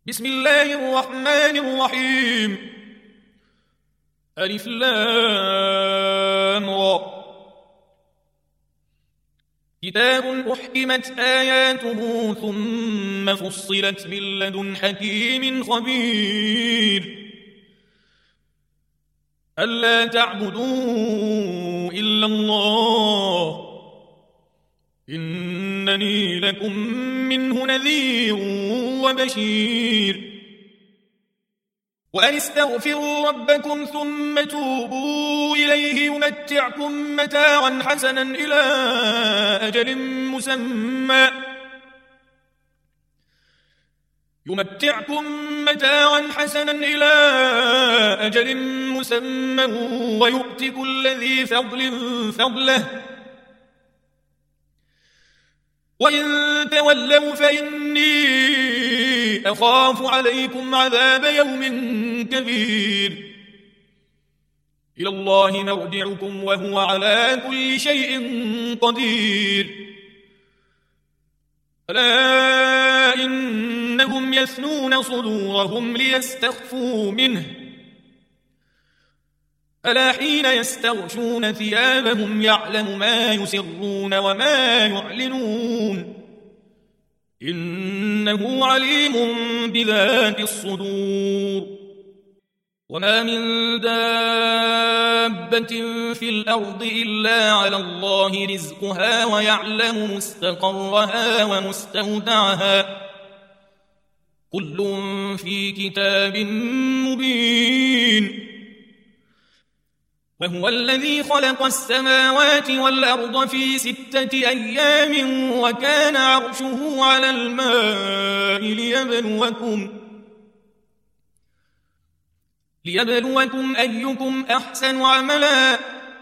بسم الله الرحمن الرحيم. ألف لام را. كتاب أحكمت آياته ثم فصلت من لدن حكيم خبير. ألا تعبدوا إلا الله إنني لكم منه نذير وبشير. وأن استغفروا ربكم ثم توبوا إليه يمتعكم متاعا حسنا إلى أجل مسمى ويؤت كل ذي فضل فضله وإن تولوا فإني أخاف عليكم عذاب يوم كبير. إلى الله مرجعكم وهو على كل شيء قدير. ألا إنهم يثنون صدورهم ليستخفوا منه ألا حين يستغشون ثيابهم يعلم ما يسرون وما يعلنون إنه عليم بذات الصدور. وما من دابة في الأرض إلا على الله رزقها ويعلم مستقرها ومستودعها كل في كتاب مبين. وهو الذي خلق السماوات والأرض في 6 أيام وكان عرشه على الماء ليبلوكم أيكم أحسن عملا.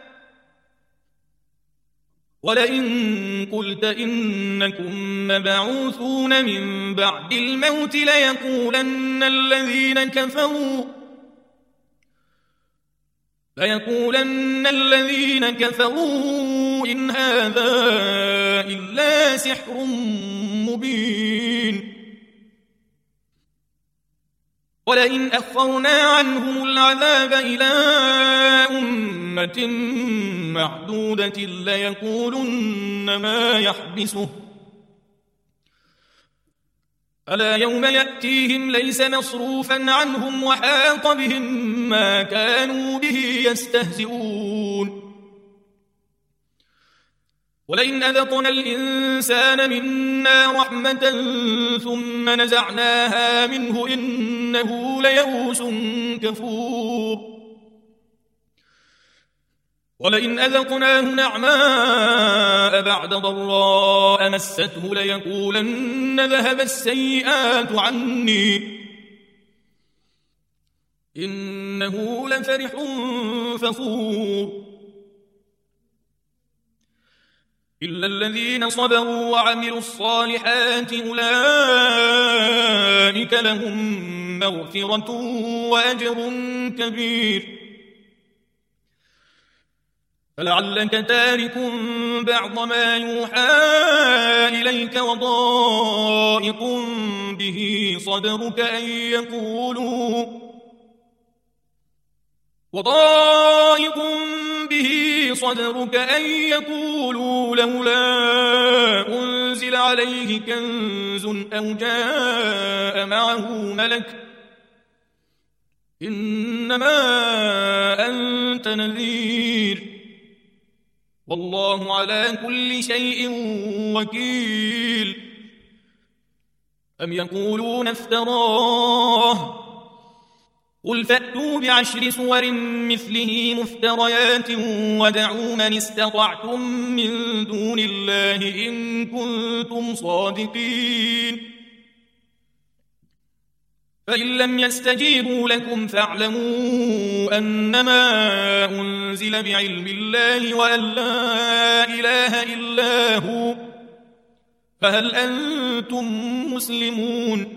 ولئن قلت إنكم مبعوثون من بعد الموت ليقولن الذين كفروا إن هذا إلا سحر مبين. ولئن أخرنا عنهم العذاب إلى أمة معدودة ليقولن ما يحبسه ألا يوم يأتيهم ليس مصروفا عنهم وحاق بهم ما كانوا به يستهزئون. ولئن أذقنا الإنسان منا رحمة ثم نزعناها منه إنه ليئوس كفور. ولئن أذقناه نعماء بعد ضراء مسته ليقولن ذهب السيئات عني إنه لفرح فخور. إلا الذين صبروا وعملوا الصالحات أولئك لهم مغفرة وأجر كبير. فلعلك تارك بعض ما يوحى إليك وضائق به صدرك أن يقولوا لولا أنزل عليه كنز أو جاء معه ملك إنما أنت نذير والله على كل شيء وكيل. أم يقولون افتراه قل فأتوا ب10 سور مثله مفتريات ودعوا من استطعتم من دون الله إن كنتم صادقين. فإن لم يستجيبوا لكم فاعلموا أنما أنزل بعلم الله وأن لا إله إلا هو فهل أنتم مسلمون.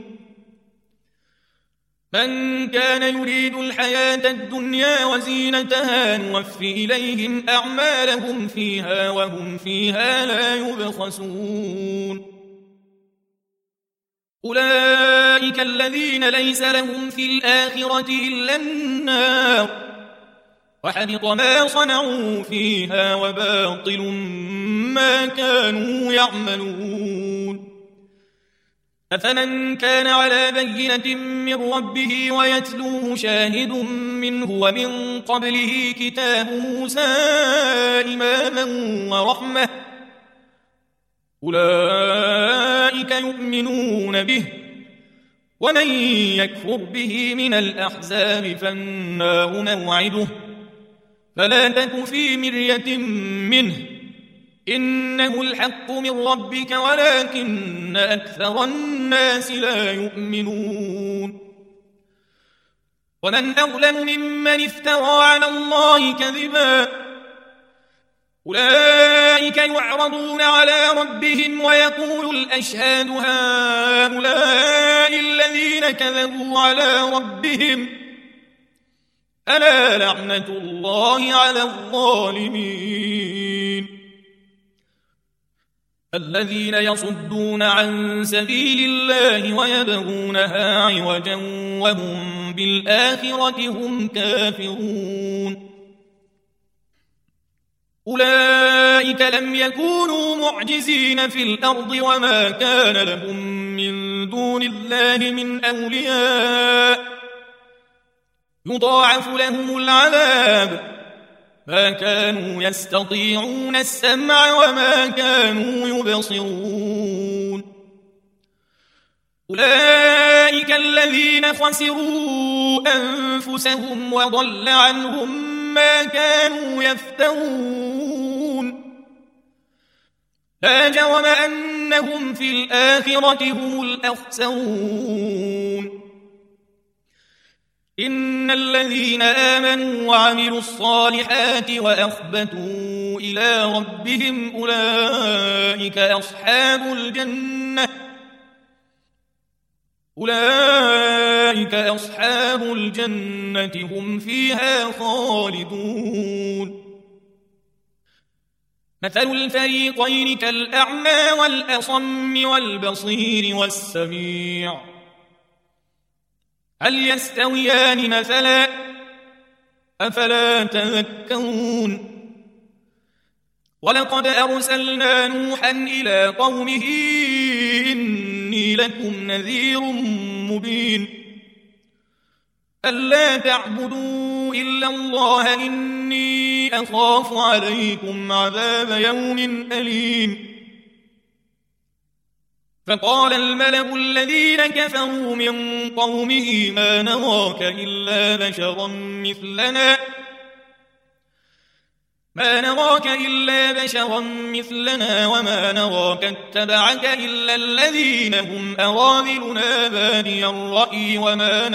من كان يريد الحياة الدنيا وزينتها نوفي إليهم أعمالهم فيها وهم فيها لا يبخسون. أولئك الذين ليس لهم في الآخرة إلا النار وحبط ما صنعوا فيها وباطل ما كانوا يعملون أفمن كان على بينة من ربه ويتلوه شاهد منه ومن قبله كتاب موسى إماما ورحمة أولئك يؤمنون به ومن يكفر به من الأحزاب فالنار موعده فلا تك في مرية منه إنه الحق من ربك ولكن أكثر الناس لا يؤمنون ومن أظلم ممن افترى على الله كذبا أولئك يعرضون على ربهم ويقول الأشهاد هؤلاء الذين كذبوا على ربهم ألا لعنة الله على الظالمين الذين يصدون عن سبيل الله ويبغونها عوجا وهم بالآخرة هم كافرون أولئك لم يكونوا معجزين في الأرض وما كان لهم من دون الله من أولياء يضاعف لهم العذاب ما كانوا يستطيعون السمع وما كانوا يبصرون أولئك الذين خسروا أنفسهم وضل عنهم ما كانوا يفترون لا جرم أنهم في الآخرة هم الأخسرون إن الذين آمنوا وعملوا الصالحات وأخبتوا إلى ربهم أولئك أصحاب الجنة هم فيها خالدون مثل الفريقين كالأعمى والأصم والبصير والسميع هل يستويان مثلا أفلا تذكرون ولقد أرسلنا نوحا إلى قومه إني لكم نذير مبين ألا تعبدوا إلا الله إني أخاف عليكم عذاب يوم أليم فقال الملأ الذين كفروا من قومه ما نراك إلا بشرا مثلنا وما نراك اتبعك إلا الذين هم أراذلنا بادي الرأي وما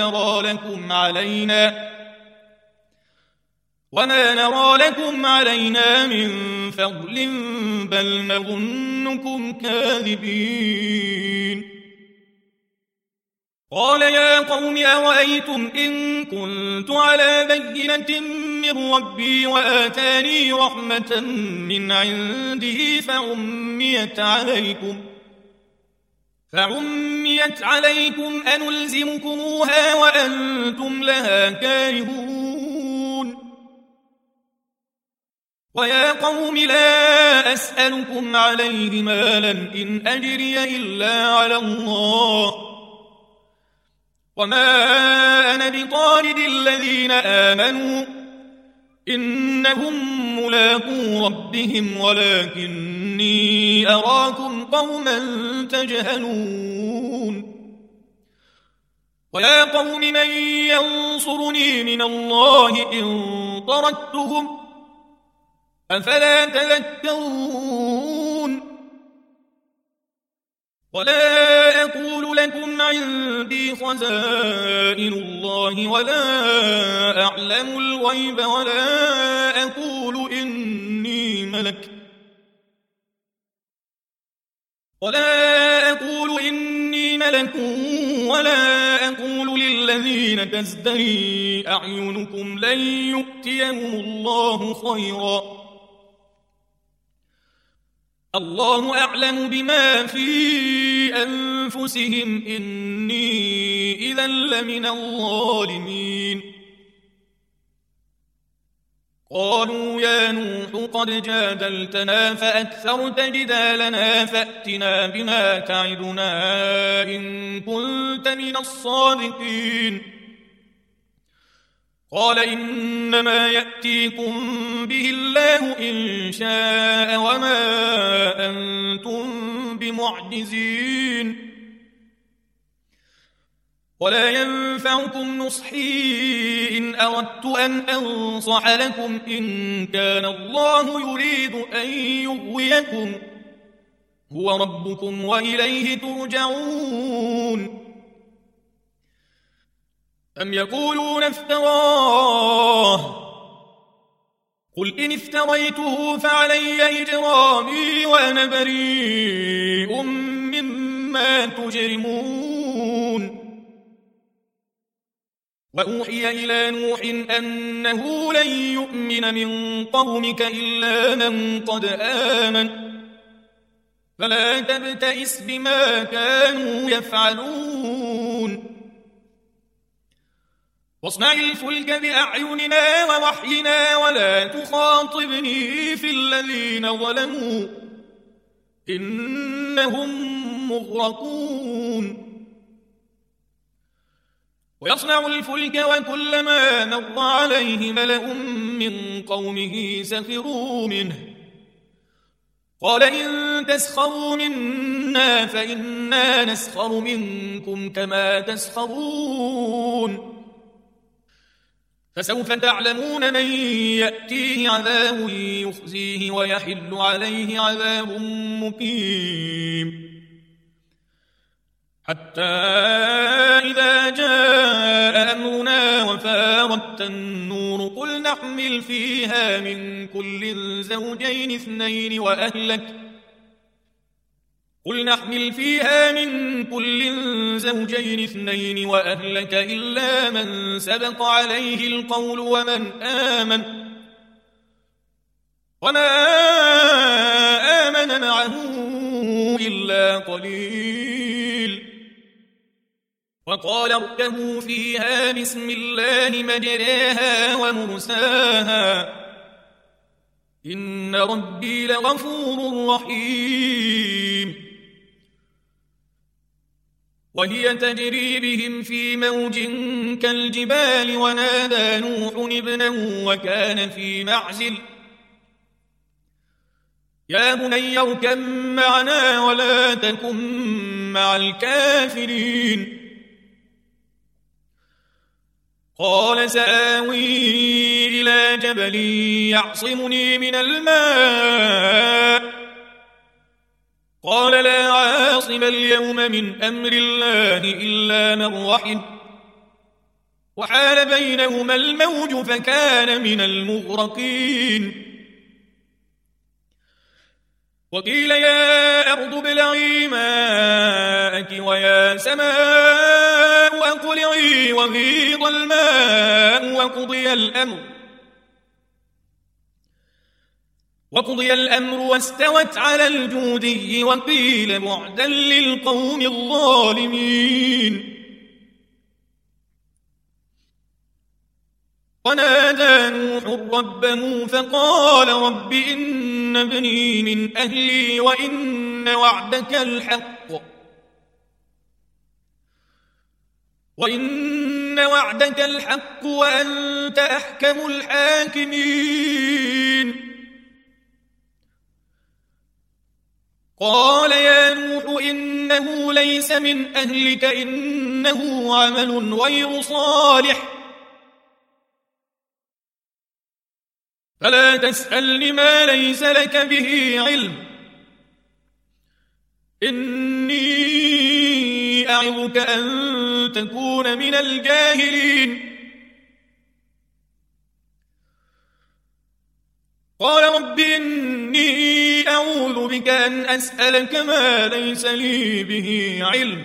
نرى لكم علينا من فضل بل نظنكم كاذبين قال يا قوم أرأيتم إن كنت على بينة من ربي وآتاني رحمة من عنده فعميت عليكم أنلزمكموها وأنتم لها كارهون ويا قوم لا أسألكم عليه مالا إن أجري إلا على الله وما أنا بطارد الذين آمنوا إنهم ملاقو ربهم ولكني أراكم قوما تجهلون ويا قوم من ينصرني من الله إن طردتهم أفلا تذكرون ولا أقول لكم عندي خزائن الله ولا أعلم الغيب ولا أقول إني ملك ولا أقول للذين تزدري أعينكم لن يؤتيهم الله خيرا الله أعلم بما في أنفسهم إني إذا لمن الظالمين. قالوا يا نوح قد جادلتنا فأكثرت جدالنا فأتنا بما تعدنا إن كنت من الصادقين. قال إنما يأتيكم به الله إن شاء وما أنتم بمعجزين. ولا ينفعكم نصحي إن أردت أن أنصح لكم إن كان الله يريد أن يغويكم هو ربكم وإليه ترجعون. أم يقولون افتراه قل إن افتريته فعلي إجرامي وأنا بريء مما تجرمون. وأوحي إلى نوح أنه لن يؤمن من قومك إلا من قد آمن فلا تبتئس بما كانوا يفعلون. واصنع الفلك بأعيننا ووحينا ولا تخاطبني في الذين ظلموا إنهم مغرقون. ويصنع الفلك وكلما مر عليه ملأ من قومه سخروا منه قال إن تسخروا منا فإنا نسخر منكم كما تسخرون. فسوف تعلمون من يأتيه عذاب يخزيه ويحل عليه عذاب مقيم. حتى إذا جاء أمرنا وفارت النور قل نحمل فيها من كل زوجين اثنين وأهلك إلا من سبق عليه القول ومن آمن وما آمن معه إلا قليل. وقال اركبوا فيها بسم الله مجراها ومرساها إن ربي لغفور رحيم. وهي تجري بهم في موج كالجبال ونادى نوح ابنه وكان في معزل يا بني اركب معنا ولا تكن مع الكافرين. قال سآوي إلى جبل يعصمني من الماء قال لا عاصم اليوم من أمر الله إلا من رحم وحال بينهما الموج فكان من المغرقين. وقيل يا أرض ابلعي ماءك ويا سماء أقلعي وغيض الماء وقضي الأمر واستوت على الجودي وقيل بعدا للقوم الظالمين. ونادى نوح ربه فقال رب إن ابني من أهلي وإن وعدك الحق وأنت أحكم الحاكمين. قال يا نوح إنه ليس من أهلك إنه عمل غير صالح فلا تسألني ما ليس لك به علم إني أعظك أن تكون من الجاهلين. قال رب إني أعوذ بك أن أسألك ما ليس لي به علم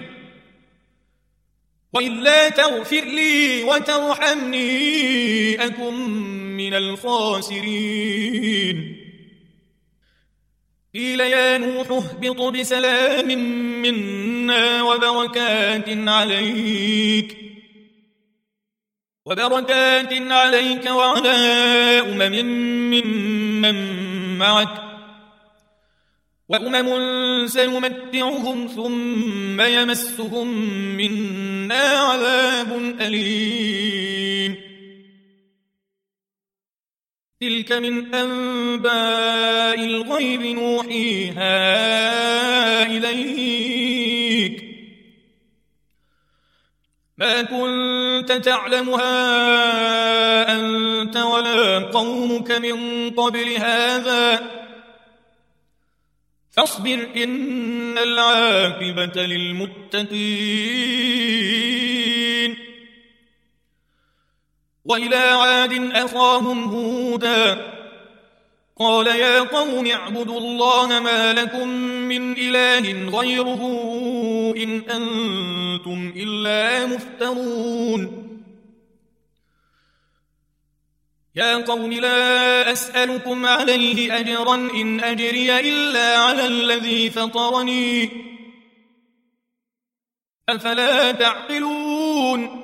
وإلا تغفر لي وترحمني أكن من الخاسرين. قيل يا نوح اهبط بسلام منا وبركات عليك وعلى ممن معك وأمم سنمتعهم ثم يمسهم منا عذاب أليم تلك من أنباء الغيب نوحيها إليك ما كنت تعلمها أنت ولا قومك من قبل هذا فاصبر إن العاقبة للمتقين وإلى عاد أخاهم هودا قال يا قوم اعبدوا الله ما لكم من إله غيره إن أنتم إلا مفترون يا قوم لا أسألكم عليه أجرا إن أجري إلا على الذي فطرني أفلا تعقلون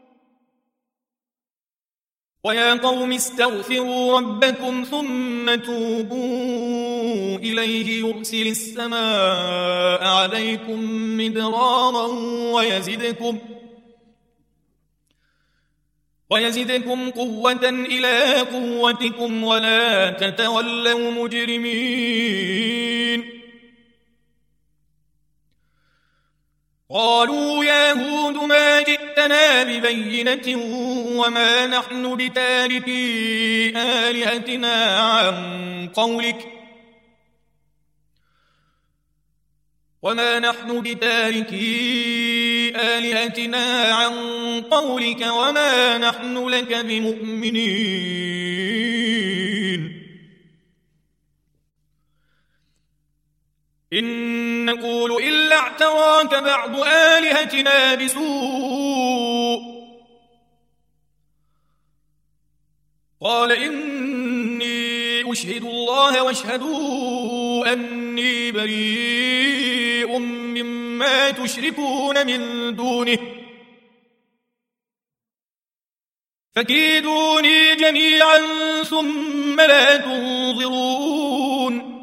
ويا قوم استغفروا ربكم ثم توبوا إليه يرسل السماء عليكم مدرارا ويزدكم قوة إلى قوتكم ولا تتولوا مجرمين قالوا يا هود ما جئتنا ببينة وما نحن بتاركي آلهتنا عن قولك وما نحن لك بمؤمنين إن نقول إلا اعتراك بعض آلهتنا بسوء قال إني أشهد الله واشهدوا أني بريء مما تشركون من دونه فكيدوني جميعا ثم لا تنظرون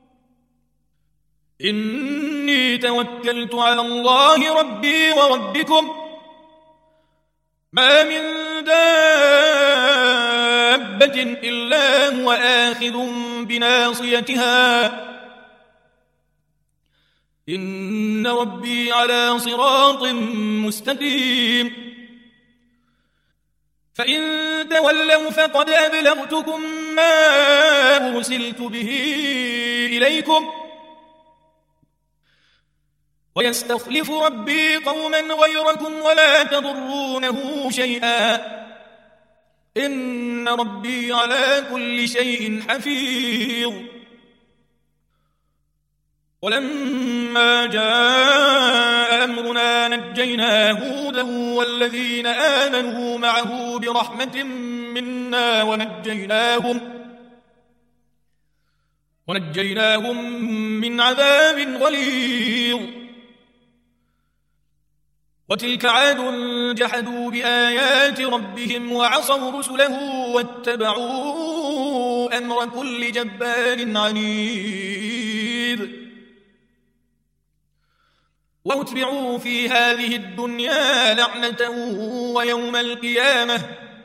إني توكلت على الله ربي وربكم ما من دابة إلا هو آخذ بناصيتها إن ربي على صراط مستقيم فإن تولوا فقد أبلغتكم ما أرسلت به إليكم ويستخلف ربي قوما غيركم ولا تضرونه شيئا إن ربي على كل شيء حفيظ ولما جاء أمرنا نجينا هودا والذين آمنوا معه برحمة منا ونجيناهم من عذاب غليظ وتلك عاد جحدوا بآيات ربهم وعصوا رسله واتبعوا أمر كل جبار عنيد واتبعوا في هذه الدنيا لعنة ويوم القيامة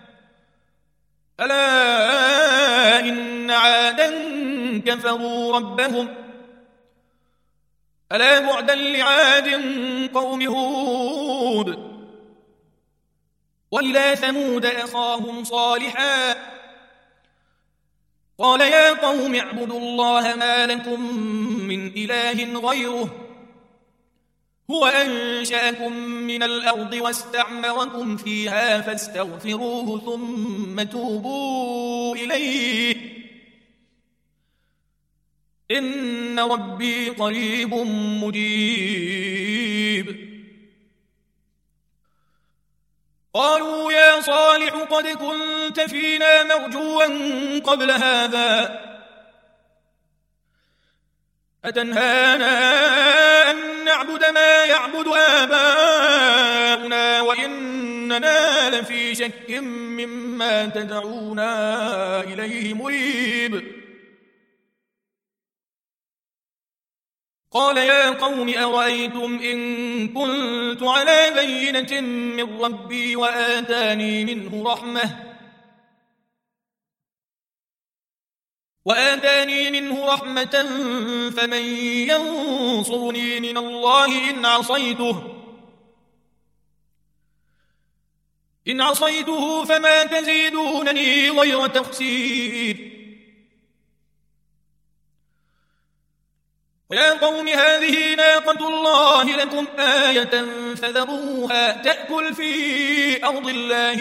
ألا إن عادا كفروا ربهم ألا بعدا لعاد قوم هود وإلى ثمود أخاهم صالحا قال يا قوم اعبدوا الله ما لكم من إله غيره هو أنشأكم من الأرض واستعمركم فيها فاستغفروه ثم توبوا إليه إن ربي قريب مجيب قالوا يا صالح قد كنت فينا مرجوا قبل هذا أتنهانا أن نعبد ما يعبد آباؤنا وإننا لفي شك مما تدعونا إليه مريب. قال يا قوم أرأيتم إن كنت على بينة من ربي وآتاني منه رحمة فمن ينصرني من الله إن عصيته فما تزيدونني غير تخسير. ويا قوم هذه ناقة الله لكم آية فذروها تأكل في أرض الله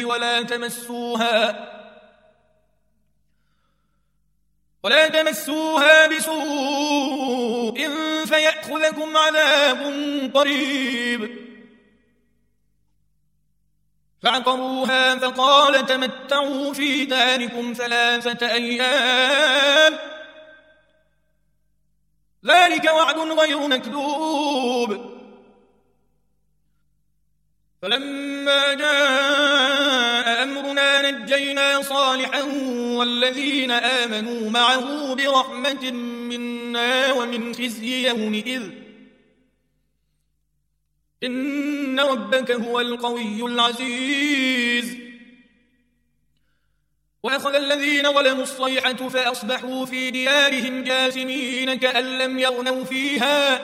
ولا تمسوها بسوء فيأخذكم عذاب قريب. فعقروها فقال تمتعوا في داركم 3 أيام ذلك وعد غير مكذوب. فلما جاء أمرنا نجينا صالحا والذين آمنوا معه برحمة منا ومن خزي يومئذ إن ربك هو القوي العزيز. وأخذ الذين ظلموا الصيحة فأصبحوا في ديارهم جاثمين كأن لم يغنوا فيها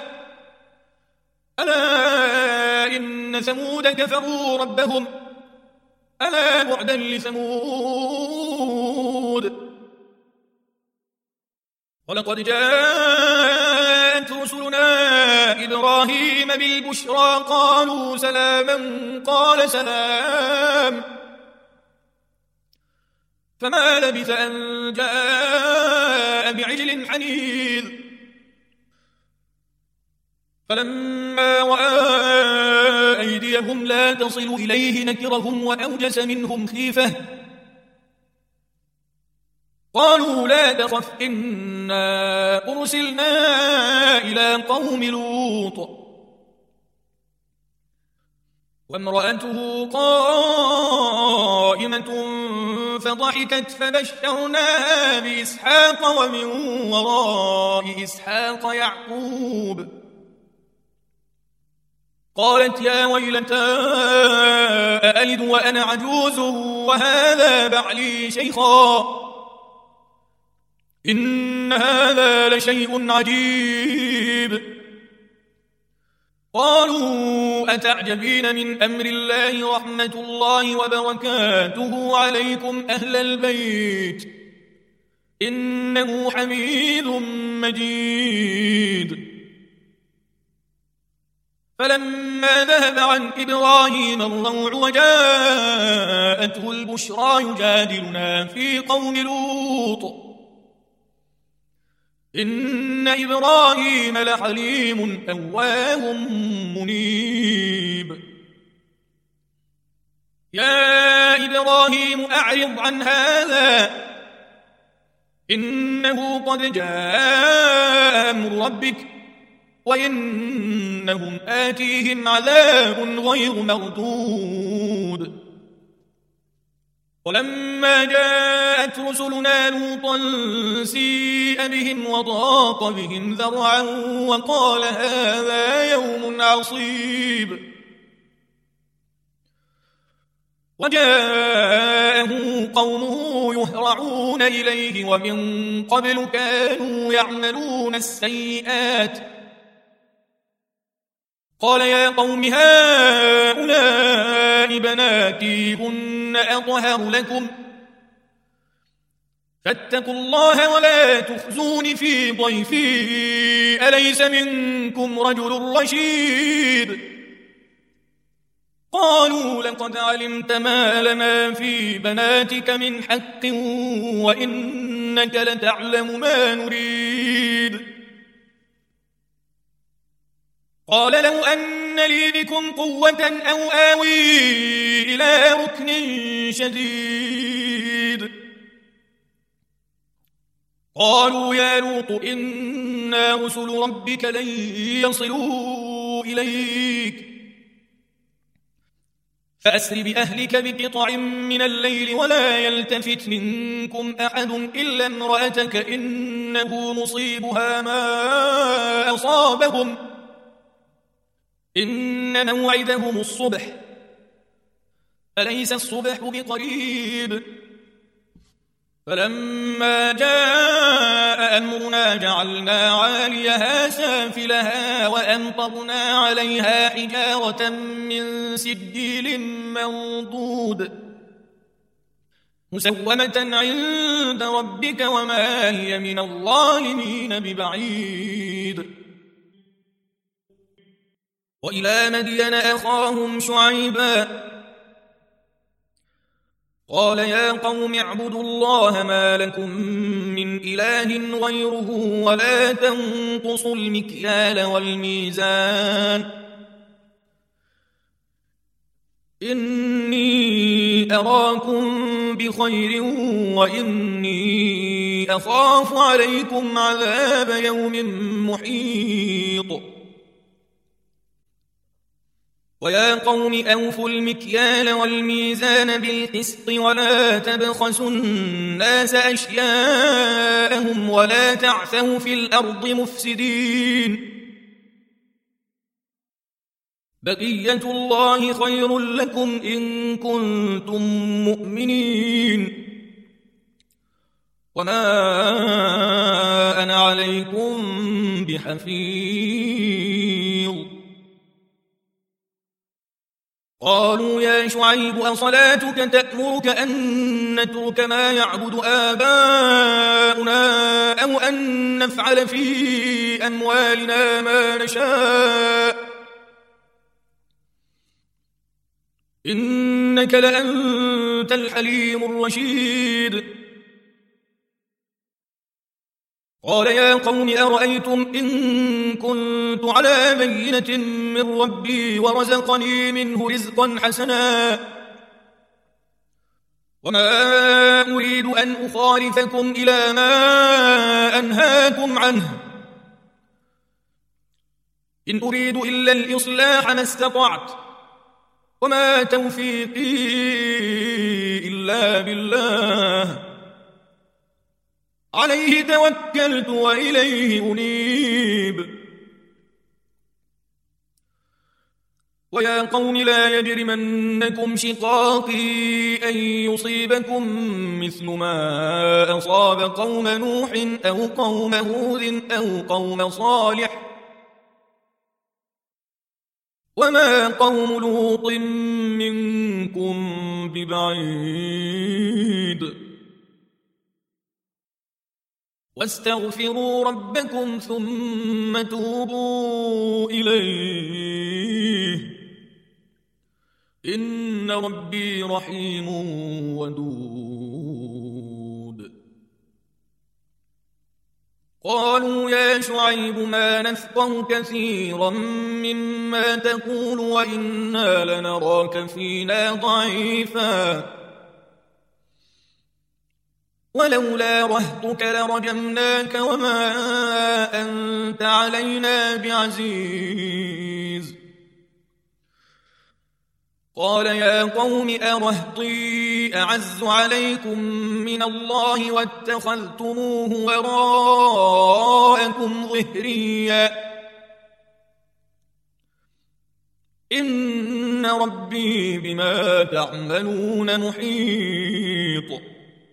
ألا إن ثمود كفروا ربهم ألا بعدا لثمود. ولقد جاءت رسلنا إبراهيم بالبشرى قالوا سلاما قال سلام فما لبث أن جاء بعجل حنيذ. فلما رأى أيديهم لا تصل إليه نكرهم وأوجس منهم خيفة قالوا لا تخف إنا أرسلنا إلى قوم لوط وامرأته قائمة فضحكت فبشرناها بإسحاق ومن وراء إسحاق يعقوب. قالت يا ويلتى أألد وأنا عجوز وهذا بعلي شيخا إن هذا لشيء عجيب. قالوا أتعجبين من أمر الله رحمة الله وبركاته عليكم أهل البيت إنه حميد مجيد. فلما ذهب عن إبراهيم الروع وجاءته البشرى يجادلنا في قوم لوط إن إبراهيم لحليم أواه منيب. يا إبراهيم أعرض عن هذا إنه قد جاء أمر ربك وإنهم آتيهم عذاب غير مردود. ولما جاءت رسلنا لوطا سيء بهم وضاق بهم ذرعا وقال هذا يوم عصيب. وجاءه قومه يهرعون إليه ومن قبل كانوا يعملون السيئات قال يا قوم هؤلاء بناتي هن أطهر لكم فاتقوا الله ولا تخزون في ضيفي أليس منكم رجل رشيد. قالوا لقد علمت ما لنا في بناتك من حق وإنك لتعلم ما نريد. قال لو أن لي بكم قوة أو آوي إلى ركن شديد. قالوا يا لوط إنا رسل ربك لن يصلوا إليك فأسر بأهلك بقطع من الليل ولا يلتفت منكم أحد إلا امرأتك إنه مصيبها ما أصابهم إن موعدهم الصبح أليس الصبح بقريب فلما جاء أمرنا جعلنا عاليها سافلها وأمطرنا عليها حجارة من سجيل منضود مسومة عند ربك وما هي من الظالمين ببعيد. وإلى مدين أخاهم شعيبا قال يا قوم اعبدوا الله ما لكم من إله غيره ولا تنقصوا المكيال والميزان إني أراكم بخير وإني أخاف عليكم عذاب يوم محيط. ويا قوم أوفوا المكيال والميزان بالقسط ولا تبخسوا الناس أشياءهم ولا تعثوا في الأرض مفسدين بقية الله خير لكم إن كنتم مؤمنين وما أنا عليكم بحفيظ. قالوا يا شعيب أصلاتك تأمرك أن نترك ما يعبد آباؤنا أو أن نفعل في أموالنا ما نشاء إنك لأنت الحليم الرشيد. قال يا قوم أرأيتم إن كنت على بينة من ربي ورزقني منه رزقا حسنا وما أريد أن أخالفكم إلى ما أنهاكم عنه إن أريد إلا الإصلاح ما استطعت وما توفيقي إلا بالله عليه توكلت وإليه أنيب. ويا قوم لا يجرمنكم شقاقي أن يصيبكم مثل ما أصاب قوم نوح أو قوم هود أو قوم صالح وما قوم لوط منكم ببعيد واستغفروا ربكم ثم توبوا إليه إن ربي رحيم ودود. قالوا يا شعيب ما نفقه كثيرا مما تقول وإنا لنراك فينا ضعيفا ولولا رهطك لرجمناك وما أنت علينا بعزيز. قال يا قوم أرهطي أعز عليكم من الله واتخذتموه وراءكم ظهريا إن ربي بما تعملون محيط.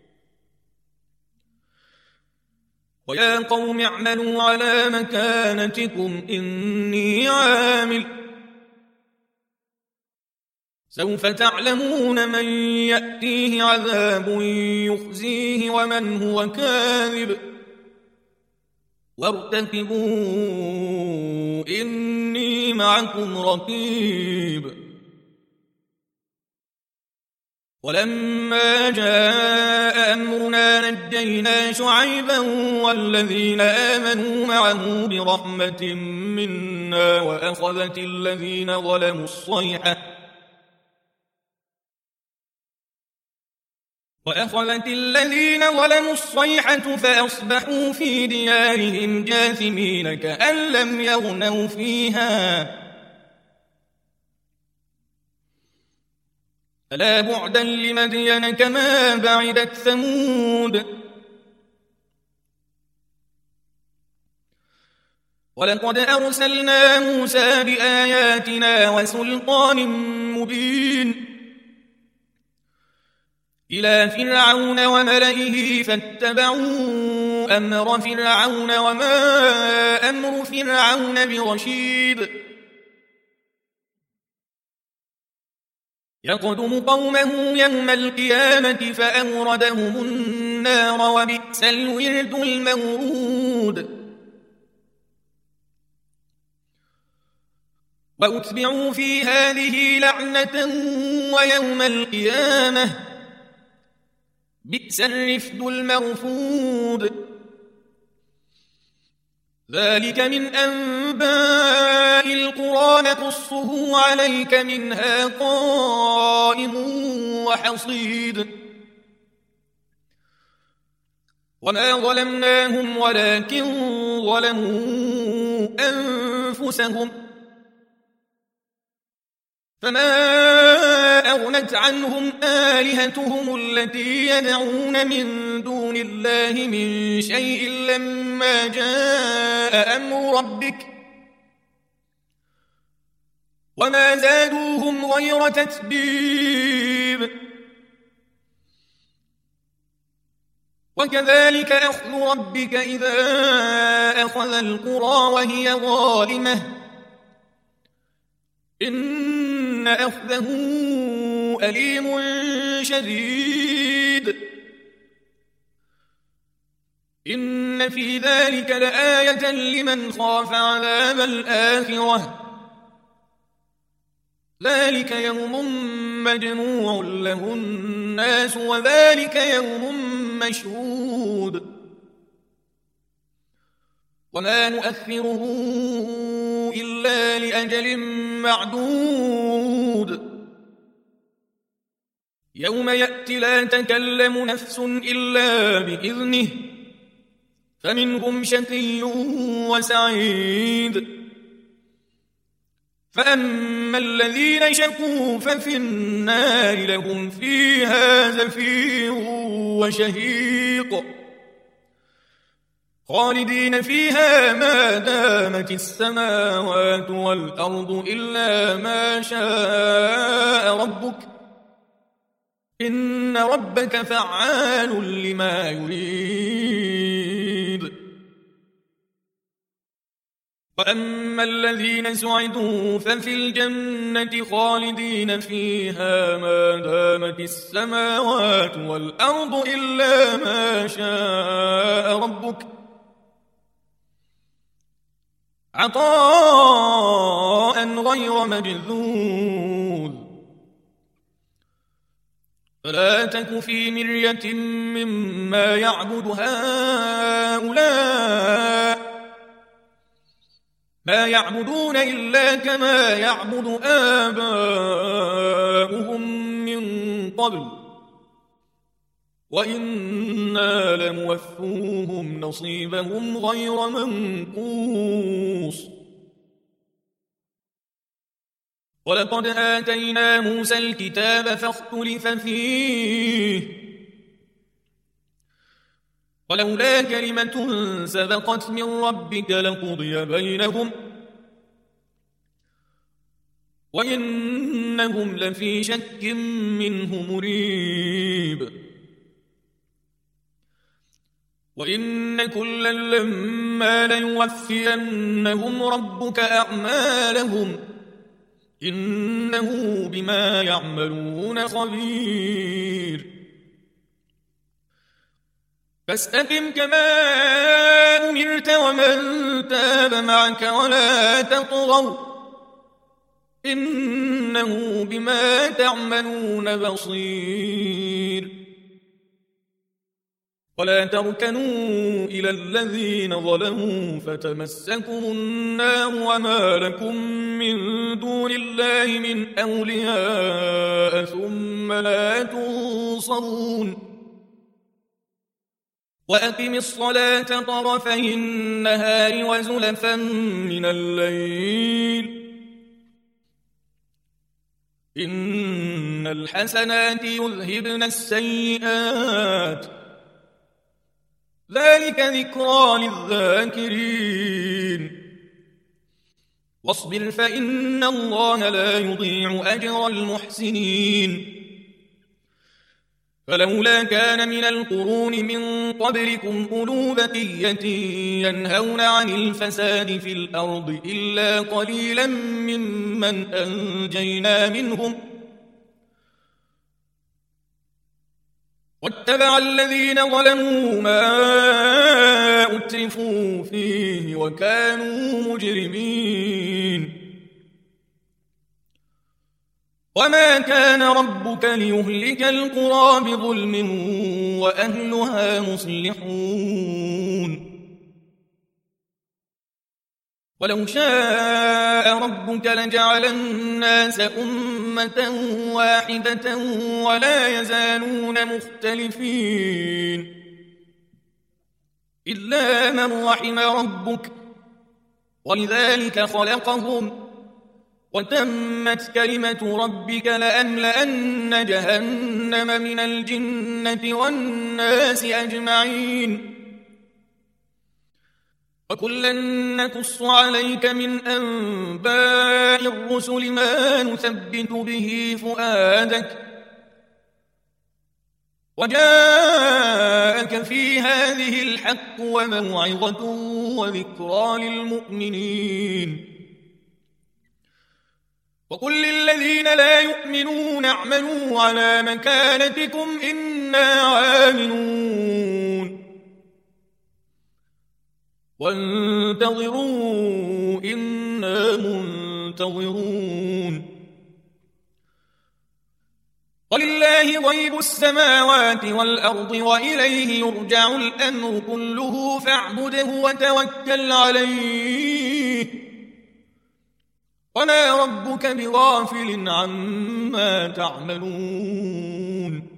ويا قوم اعملوا على مكانتكم إني عامل سوف تعلمون من يأتيه عذاب يخزيه ومن هو كاذب وارتقبوا إني معكم رقيب. ولما جاء أمرنا نجينا شعيبا والذين آمنوا معه برحمة منا وأخذت الذين ظلموا الصيحة وأخذت الذين ظلموا الصيحة فأصبحوا في ديارهم جاثمين كأن لم يغنوا فيها ألا بعدا لمدين كما بعدت ثمود ولقد أرسلنا موسى بآياتنا وسلطان مبين إلى فرعون وملئه فاتبعوا أمر فرعون وما أمر فرعون برشيد يقدم قومه يوم القيامة فأوردهم النار وبئس الورد المورود وأتبعوا في هذه لعنة ويوم القيامة بئس الرفد المرفود ذلك من أنباء القرى نقصه عليك منها قائم وحصيد وما ظلمناهم ولكن ظلموا أنفسهم فما أغنت عنهم آلهتهم التي يدعون من دون الله من شيء لما جاء أمر ربك وما زادوهم غير تتبيب وكذلك أخذ ربك إذا أخذ القرى وهي ظالمة إن أخذه أليم شديد إن في ذلك لآية لمن خاف عذاب الآخرة ذلك يوم مجموع له الناس وذلك يوم مشهود وما نؤخره إلا لأجل معدود يوم يأتي لا تكلم نفس إلا بإذنه فمنهم شقي وسعيد فأما الذين شقوا ففي النار لهم فيها زفير وشهيق خالدين فيها ما دامت السماوات والأرض إلا ما شاء ربك إن ربك فعال لما يريد وأما الذين سعدوا ففي الجنة خالدين فيها ما دامت السماوات والأرض إلا ما شاء ربك عطاء غير مجذوذ فلا تك في مرية مما يعبد هؤلاء ما يعبدون إلا كما يعبد آباؤهم من قبل وإنا لموفوهم نصيبهم غير منقوص ولقد آتينا موسى الكتاب فاختلف فيه ولولا كلمة سبقت من ربك لقضي بينهم وإنهم لفي شك منه مريب وإن كلا لما ليوفينهم ربك أعمالهم إنه بما يعملون خبير فاستقم كما أمرت ومن تاب معك ولا تطغوا إنه بما تعملون بصير ولا تركنوا إلى الذين ظلموا فتمسكم النار وما لكم من دون الله من أولياء ثم لا تنصرون وأقم الصلاة طرفي النهار وزلفا من الليل إن الحسنات يذهبن السيئات ذلك ذكرى للذاكرين واصبر فإن الله لا يضيع أجر المحسنين فلولا كان من القرون من قبلكم أولو بقية ينهون عن الفساد في الأرض إلا قليلا ممن أنجينا منهم واتبع الذين ظلموا ما أترفوا فيه وكانوا مجرمين وما كان ربك ليهلك القرى بظلم وأهلها مصلحون ولو شاء ربك لجعل الناس أمة واحدة ولا يزالون مختلفين إلا من رحم ربك ولذلك خلقهم وتمت كلمة ربك لأملأن جهنم من الجنة والناس أجمعين وكلا نقص عليك من أنباء الرسل ما نثبت به فؤادك وجاءك في هذه الحق وموعظة وذكرى للمؤمنين وقل للذين لا يؤمنون اعملوا على مكانتكم إنا عاملون وانتظروا إنا منتظرون ولله غيب السماوات والأرض وإليه يرجع الأمر كله فاعبده وتوكل عليه وما ربك بغافل عما تعملون